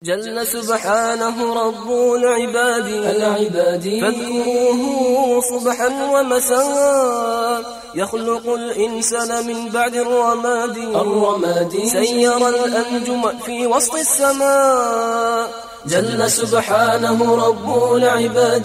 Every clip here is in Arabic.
جل سبحانه رب العباد فاذكروه صبحا ومساء يخلق الإنسان من بعد الرماد سير الأنجم في وسط السماء جل سبحانه رب العباد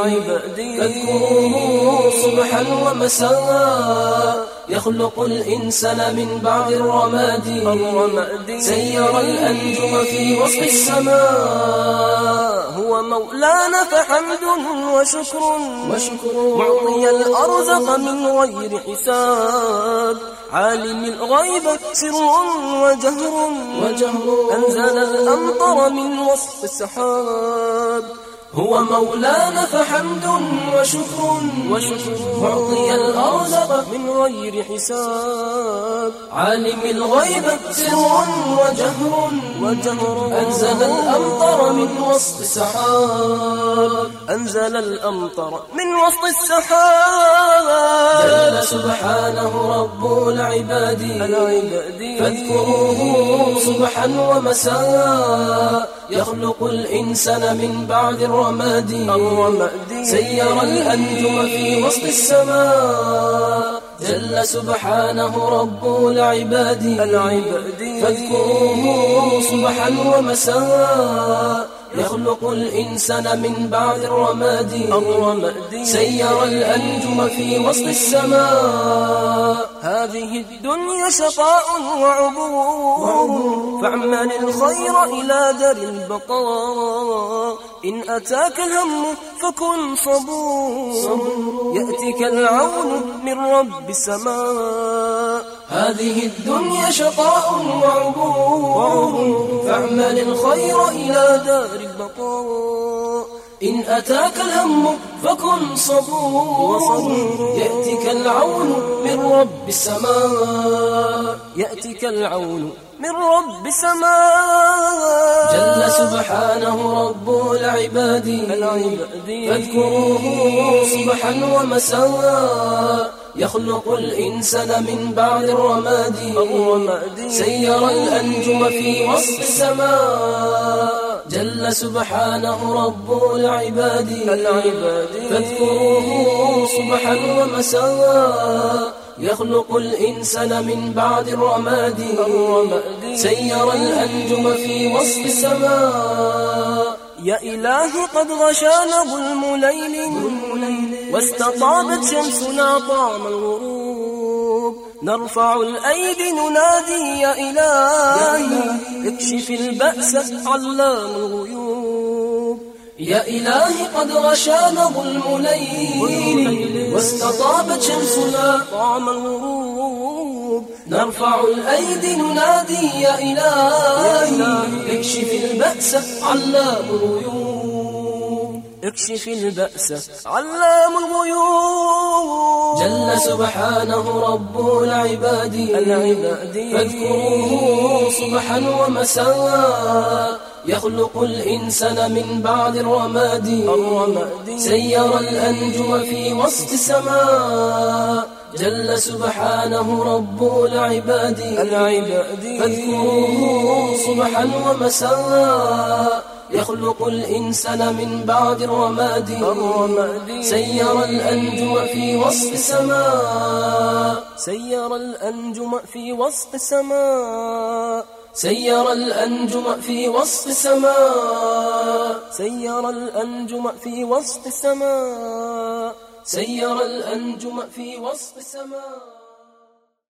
فاذكروه صبحا ومساء يخلق الإنسان من بعد الرماد سير الأنجم في وسط السماء هو مولانا فحمد وشكر معطي الأرزق من غير حساب عالم الغيب سر وجهر أنزل الأمطر من وسط السحاب هو مولانا فحمد وشكر معطي الأرزق من غير حساب عالم الغيب سر وجهر أنزل الأمطر من وسط السحاب من وسط السحاب جل سبحانه رب العباد فاذكروه صبحا ومساء يخلق الإنسان من بعد الرماد سير الأنجم في وسط السماء جل سبحانه رب العباد فاذكروه صبحا ومساء يخلق الإنسان من بعد الرماد سير الأنجم في وسط السماء هذه الدنيا شقاء وعبور فاعمل الخير إلى دار البقاء إن أتاك الهم فكن صبور يأتيك العون من رب السماء هذه الدنيا شقاء وعبور فاعمل الخير إلى دار البقاء إن أتاك الهم فكن صبور يأتيك العون من رب السماء جل سبحانه رب العباد فاذكروه صبحا ومساء يخلق الإنسان من بعد الرماد سير الأنجم في وسط السماء جل سبحانه رب العباد فاذكروه صبحا ومساء يخلق الإنسان من بعد الرماد سير الأنجم في وسط السماء يا إلهي قد غشانا ظلم ليل واستطابت شمسنا طعم الغروب نرفع الأيدي ننادي يا إلهي اكشف البأس علام الغيوب يا إلهي قد غشانا ظلم ليل واستطابت شمسنا طعم الغروب نرفع الأيدي ننادي يا إلهي اكشف البأس علام الغيوب جل سبحانه رب العباد فاذكروه صبحا ومساء يخلق الإنسان من بعد الرماد سير الأنجم في وسط السماء جل سبحانه رب العباد فاذكروه صبحا ومساء يخلق الإنسان من بعد الرماد سير الأنجم في وسط السماء سير الأنجم في وسط السماء سير الأنجم في وسط السماء سير الأنجم في وسط السماء سير الأنجم في وسط السماء